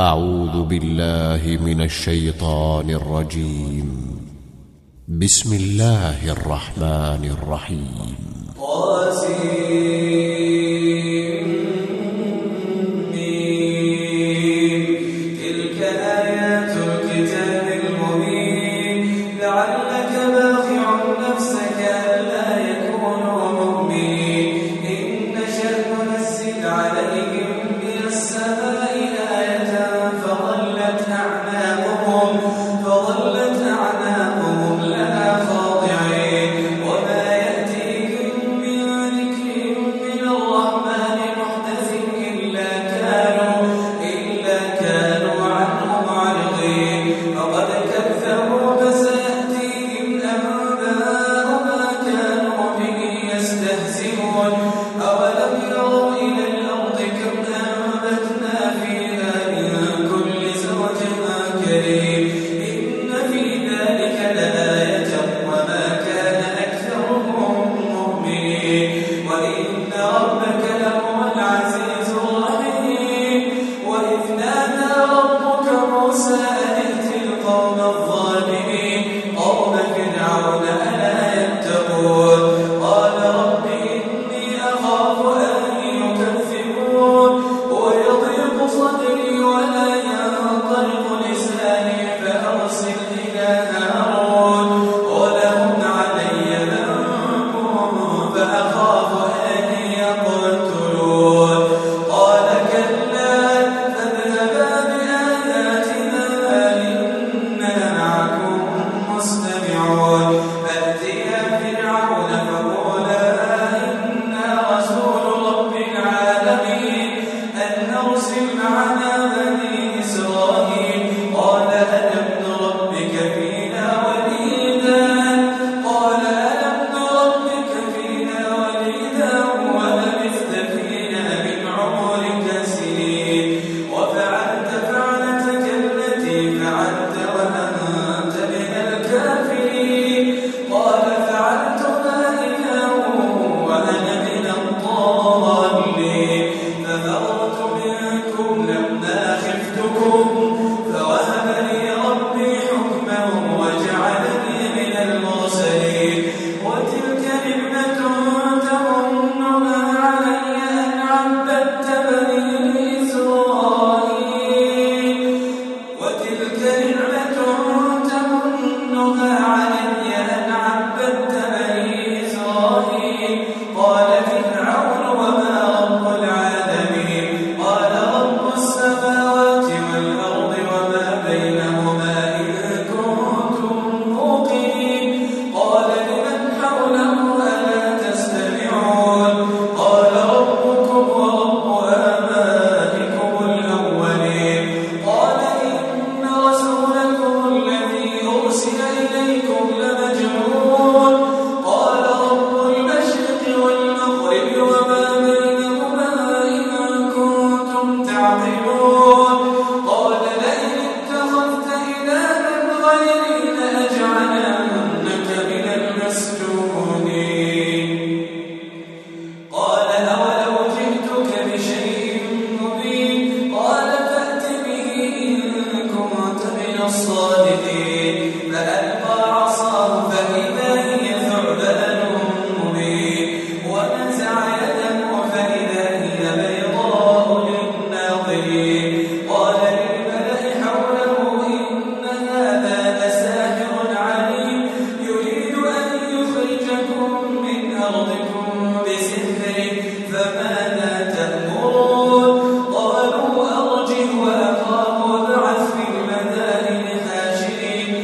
أعوذ بالله من الشيطان الرجيم. بسم الله الرحمن الرحيم. تلك آيات الكتاب المبين لعلك باخع نفسك ألا يكونوا مؤمنين إن نشأ ننزل عليهم من السماء آية فظلت أعناقهم لها خاضعين وما يأتيهم من ذكر من الرحمن محدث إلا كانوا عنه معرضين فقد كذبوا فسيأتيهم أنباء ما كانوا به يستهزئون أولم يروا إلى الأرض كم أنبتنا فيها من كل زوج كريم إن في ذلك لآية وما كان أكثرهم مؤمنين وإن ربك لهو العزيز الرحيم وإذ نادى ربك موسى أن ائت القوم الظالمين قوم فرعون ألا يتقون قال رب إني أخاف أن يكذبون ويضيق صدري ولا ينطلق لساني فأرسل إلى هارون ولهم علي ذنب فأخاف أن يقتلون قال كلا فاذهبا بآياتنا إنا معكم مستمعون فأتيا فرعون فقولا إنا رسول رب العالمين أن أرسل معنا بني إسرائيل قال ألم نربك فينا وليدا ولبثت فينا من عمرك سنين وفعلت فعلتك التي فعلت وأنت من الكافرين قال فعلتها إذا وأنا من الضالين ففررت منكم لما خفتكم فوهب لي ربي حكما وجعلني من المرسلين وتلك نعمة تمنها علي أن عبدت بني إسرائيل قال فرعون وما رب العالمين قال رب السماوات والأرض وما بينهما إن كنتم موقنين قال لمن حوله ألا تستمعون قال ربكم ورب آبائكم الأولين قال إن رسولكم الذي أرسل إليكم لمجنون قال رب المشرق والمغرب وما بينهما إن كنتم تعقلون قال لئن اتخذت إلها غيري لأجعلنك من المسجونين قال أولو جئتك بشيء مبين قال فأت به إن كنت من الصادقين فألقى عصاه فإذا هي ثعبان مبين ونزع يده فإذا هي بيضاء للناظرين قال للملأ حوله إن هذا لساحر عليم يريد أن يخرجكم من أرضكم بسحره فماذا تأمرون قالوا أرجه وأخاه وابعث في المدائن حاشرين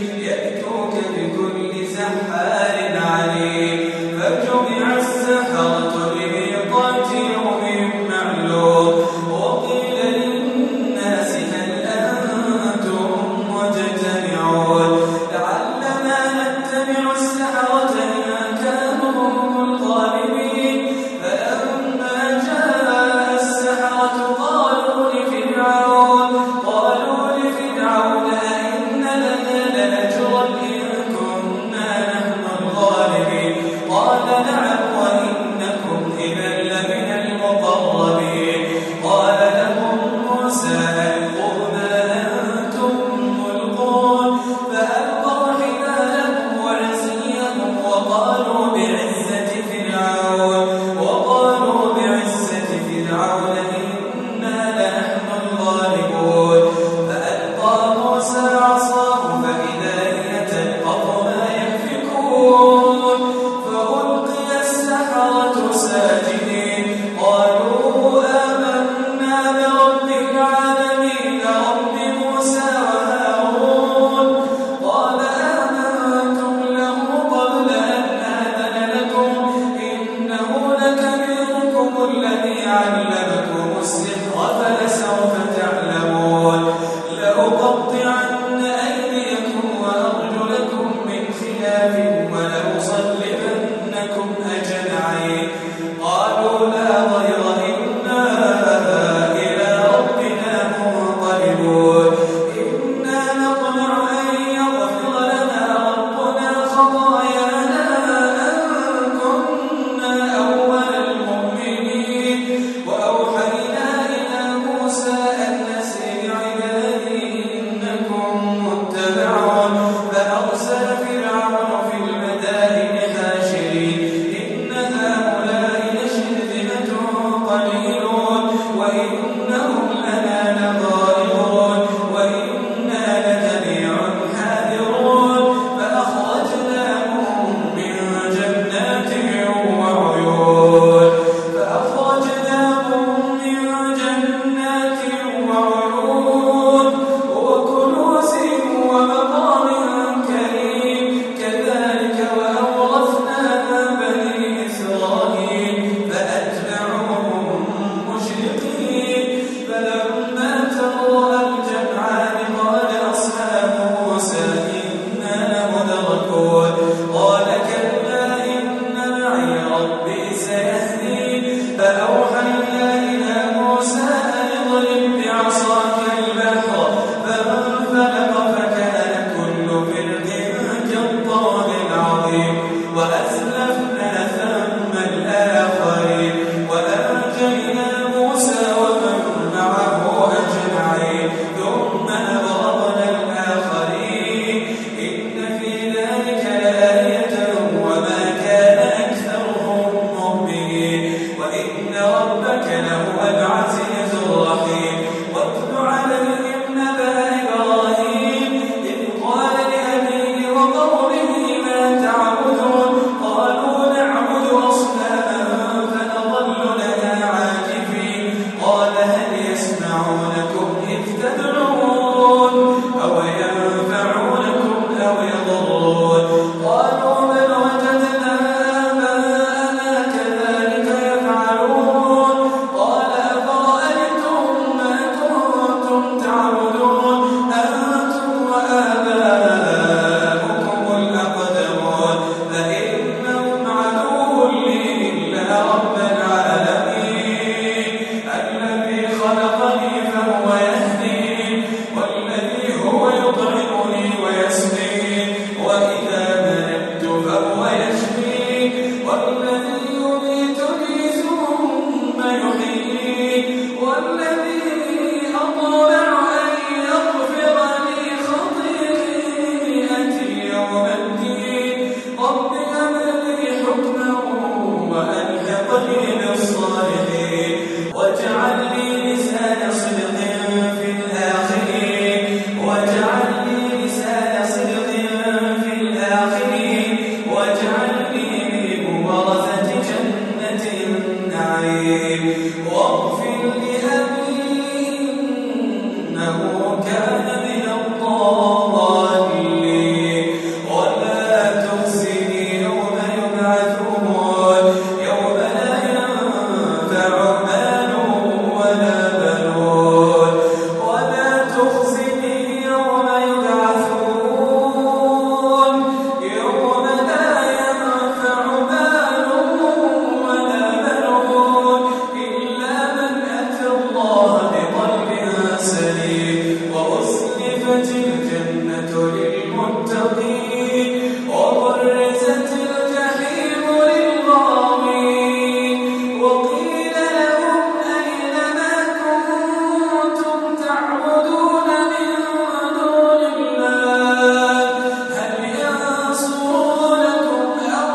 وأزلفت الجنة للمتقين وبرزت الجحيم للغاوين وقيل لهم أين ما كنتم تعبدون من دون الله هل ينصرونكم أو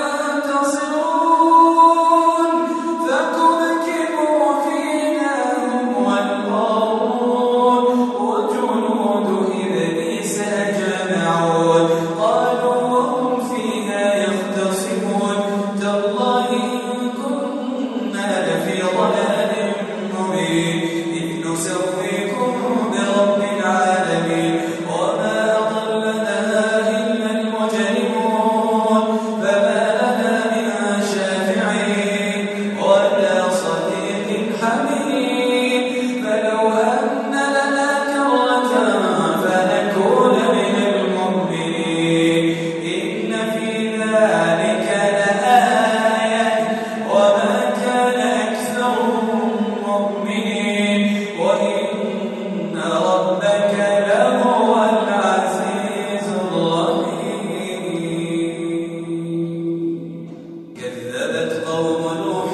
ينتصرون فكبكبوا فيها هم والغاوون وجنود إبليس أجمعون قالوا وهم فيها يختصمون تالله إن كنا لفي ضلال مبين إذ نسويكم برب العالمين وما أضلنا إلا المجرمون فما لنا من شافعين ولا صديق حميم فلو أن لنا كرة فنكون من المؤمنين إن في ذلك لآية وما كان أكثرهم مؤمنين وإن ربك لهو العزيز الرحيم كذبت قوم نوح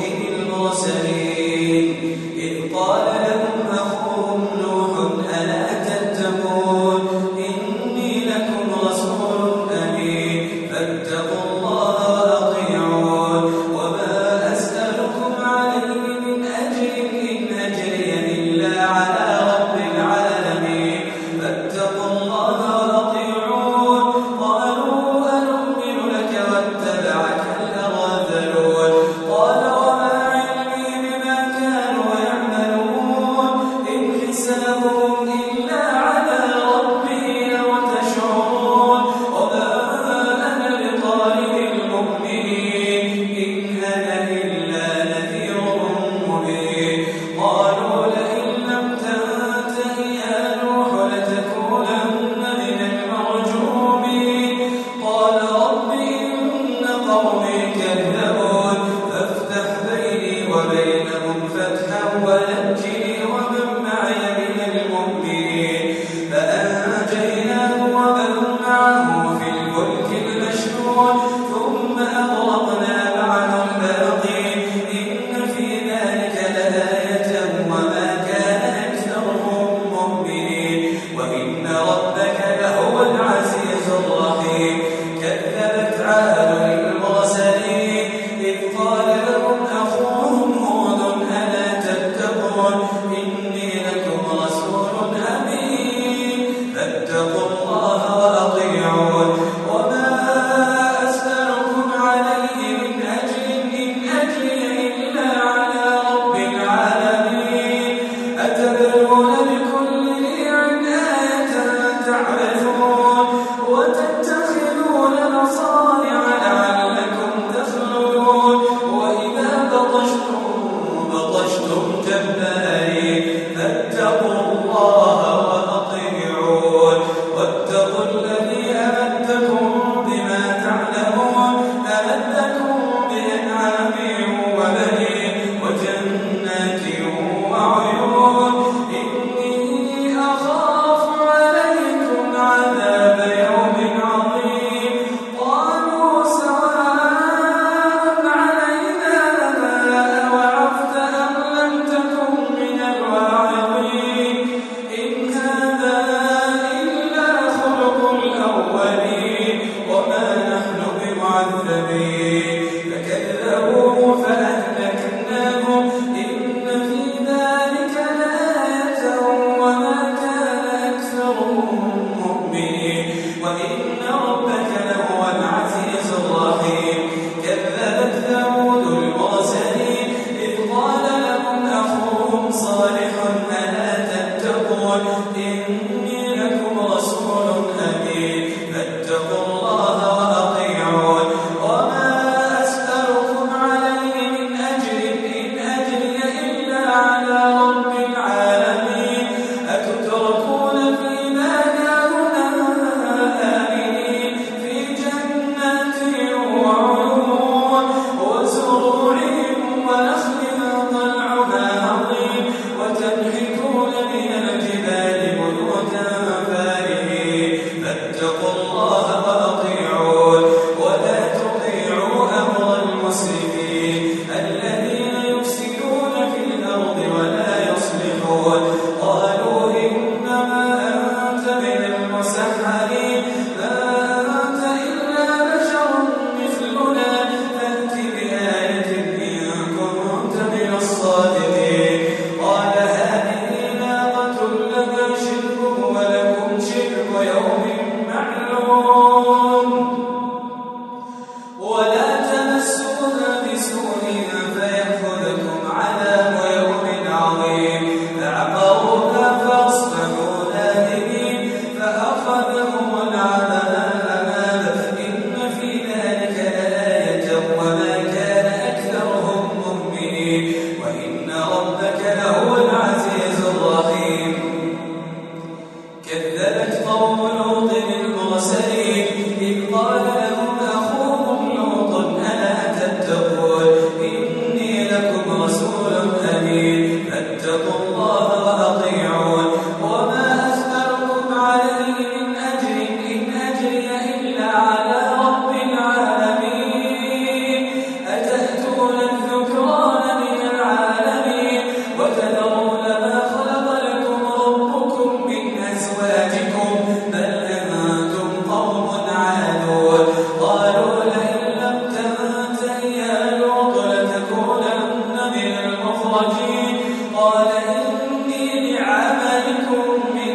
المرسلين إذ قال لهم أخوهم نوح ألا تتقون إني لكم رسول أمين فاتقوا الله وأطيعون وما أسألكم عليه من أجر إن أجري إلا على رب العالمين فاتقوا الله وأطيعون قالوا أنؤمن لك واتبعك الأرذلون قال وما علمي بما كانوا يعملون إن حسابهم إلا على ربي لو تشعرون وما أنا بطارد المؤمنين إن أنا إلا نذير مبين قالوا لئن لم تنته يا نوح لتكونن من المرجومين قال رب إن قومي كذبون فافتح بيني وبينهم فتحا ونجني ومن معي من المؤمنين فأنجيناه ومن معه في الفلك المشحون ثم أغرقنا بعد الباقين إن في ذلك لآية وما كان أكثرهم مؤمنين وإن ربك لهو العزيز الرحيم كذبت عاد المرسلين إذ قال لهم أخوهم هود ألا تتقون إني لكم رسول أمين فاتقوا الله وأطيعون وما أسألكم عليه من أجر إن أجري إلا على رب العالمين أتبنون بكل ريع آية تعبثون وتتخذون مصانع لعلكم تخلدون وإذا بطشتم جبارين فاتقوا الله وأطيعون واتقوا الذي أمدكم بما تعلمون أمدكم بأنعام وبنين وجنات وعيون إني أخاف عليكم عذاب يوم عظيم قالوا سواء علينا أوعظت أم لم تكن من الواعظين إن هذا إلا خلق الأولين وما نحن بمعذبين فكذبوه فأهلكناهم إن في ذلك لآية وما كان أكثرهم مؤمنين وإن ربك لهو العزيز الرحيم كذبت ثمود المرسلين إذ قال لهم أخوهم صالح ألا تتقون إني لكم رسول أمين فاتقوا الله وأطيعون وما أسألكم عليه من أجر إن أجري إلا على رب العالمين أتتركون فيما هاهنا آمنين في جنات وعيون وزروع ونخل طلعها هضيم وتنحتون من الجبال بيوتا كذبت قوم لوط المرسلين إذ قال لهم أخوهم لوط ألا تتقون إني لكم رسول أمين فاتقوا الله وأطيعون وما أسألكم عليه من أجر إن أجري إلا على رب العالمين أتأتون الذكران من العالمين وتذرون ما خلق لكم ربكم من أزواجكم بل أنتم قوم عادون قالوا لئن لم تنته يا لوط لتكونن من المخرجين قال إني لعملكم من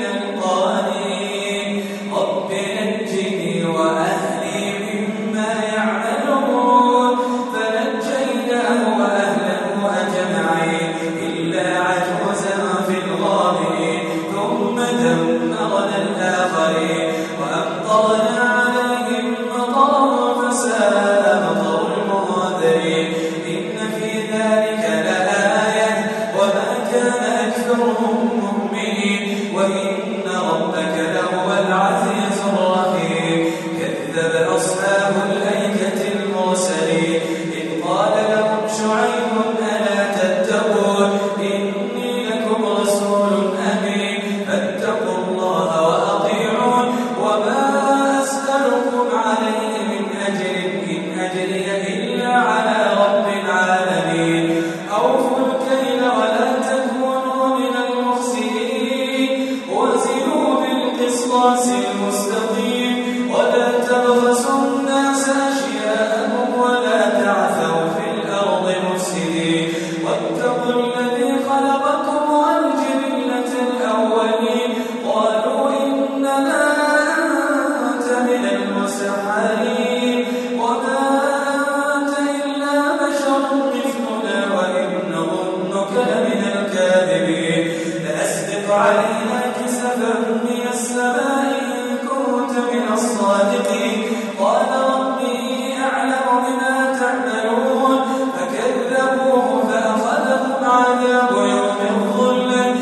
القالين رب نجني وأهلي مما يعملون فنجيناه وأهله أجمعين إلا عجوزا في الغابرين ثم دمرنا الآخرين وأمطرنا عليهم مطرا فساء مطر المنذرين إن في ذلك لآية وما كان أكثرهم مؤمنين وإن ربك لهو العزيز الرحيم كذب أصحاب الأيكة المرسلين إذ قال لهم شعيب ألا تتقون إني لكم رسول أمين فاتقوا الله وأطيعون وما أسألكم عليه من أجر إن أجري إلا على رب العالمين أوفوا الكيل ولا تكونوا من المخسرين وزنوا بالقسطاس المستقيم ولا تبخسوا الناس أشياءهم ولا تعثوا في الأرض مفسدين واتقوا الذي خلقكم والجبلة الأولين قالوا إنما أنت من المسحرين وما أنت إلا بشر مثلنا وإن نظنك لمن الكاذبين لأسبق علينا كسفا من السماء إن كنت من الصادقين قال ربي أعلم بما تعملون فكذبوه فأخذهم عذاب يوم الظلة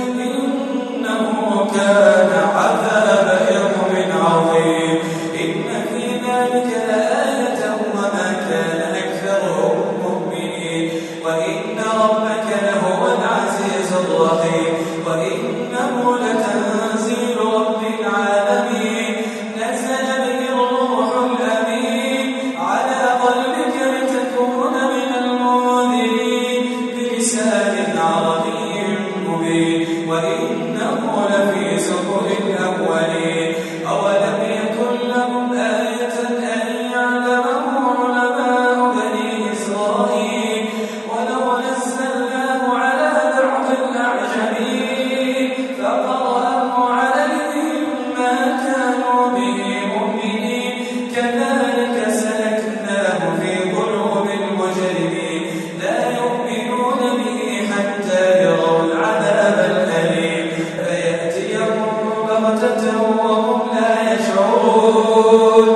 إنه كان عذاب يوم عظيم إن في ذلك لآية وما كان أكثرهم مؤمنين وإن ربك لهو العزيز الرحيم وإنه لتنزيل رب العالمين نزل به الروح الأمين على قلبك لتكون من المنذرين بلسان عربي مبين وإنه لفي زبر الأولين أولم يكن لهم آية أن يعلمه علماء بني إسرائيل ولو نزلناه على بعض الأعجمين فقرأه عليهم ما كانوا به مؤمنين كذلك سلكناه في قلوب المجرمين لا يؤمنون به حتى يروا العذاب الأليم فيأتيهم بغتة وهم لا يشعرون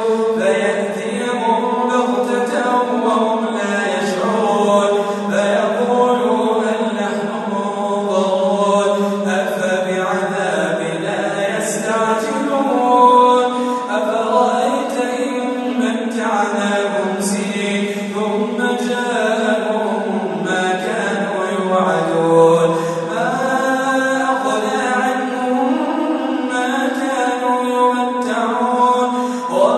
فيقولوا هل نحن منظرون أفبعذابنا يستعجلون أفرأيت إن متعناهم سنين ثم جاءهم ما كانوا يوعدون ما أغنى عنهم ما كانوا يمتعون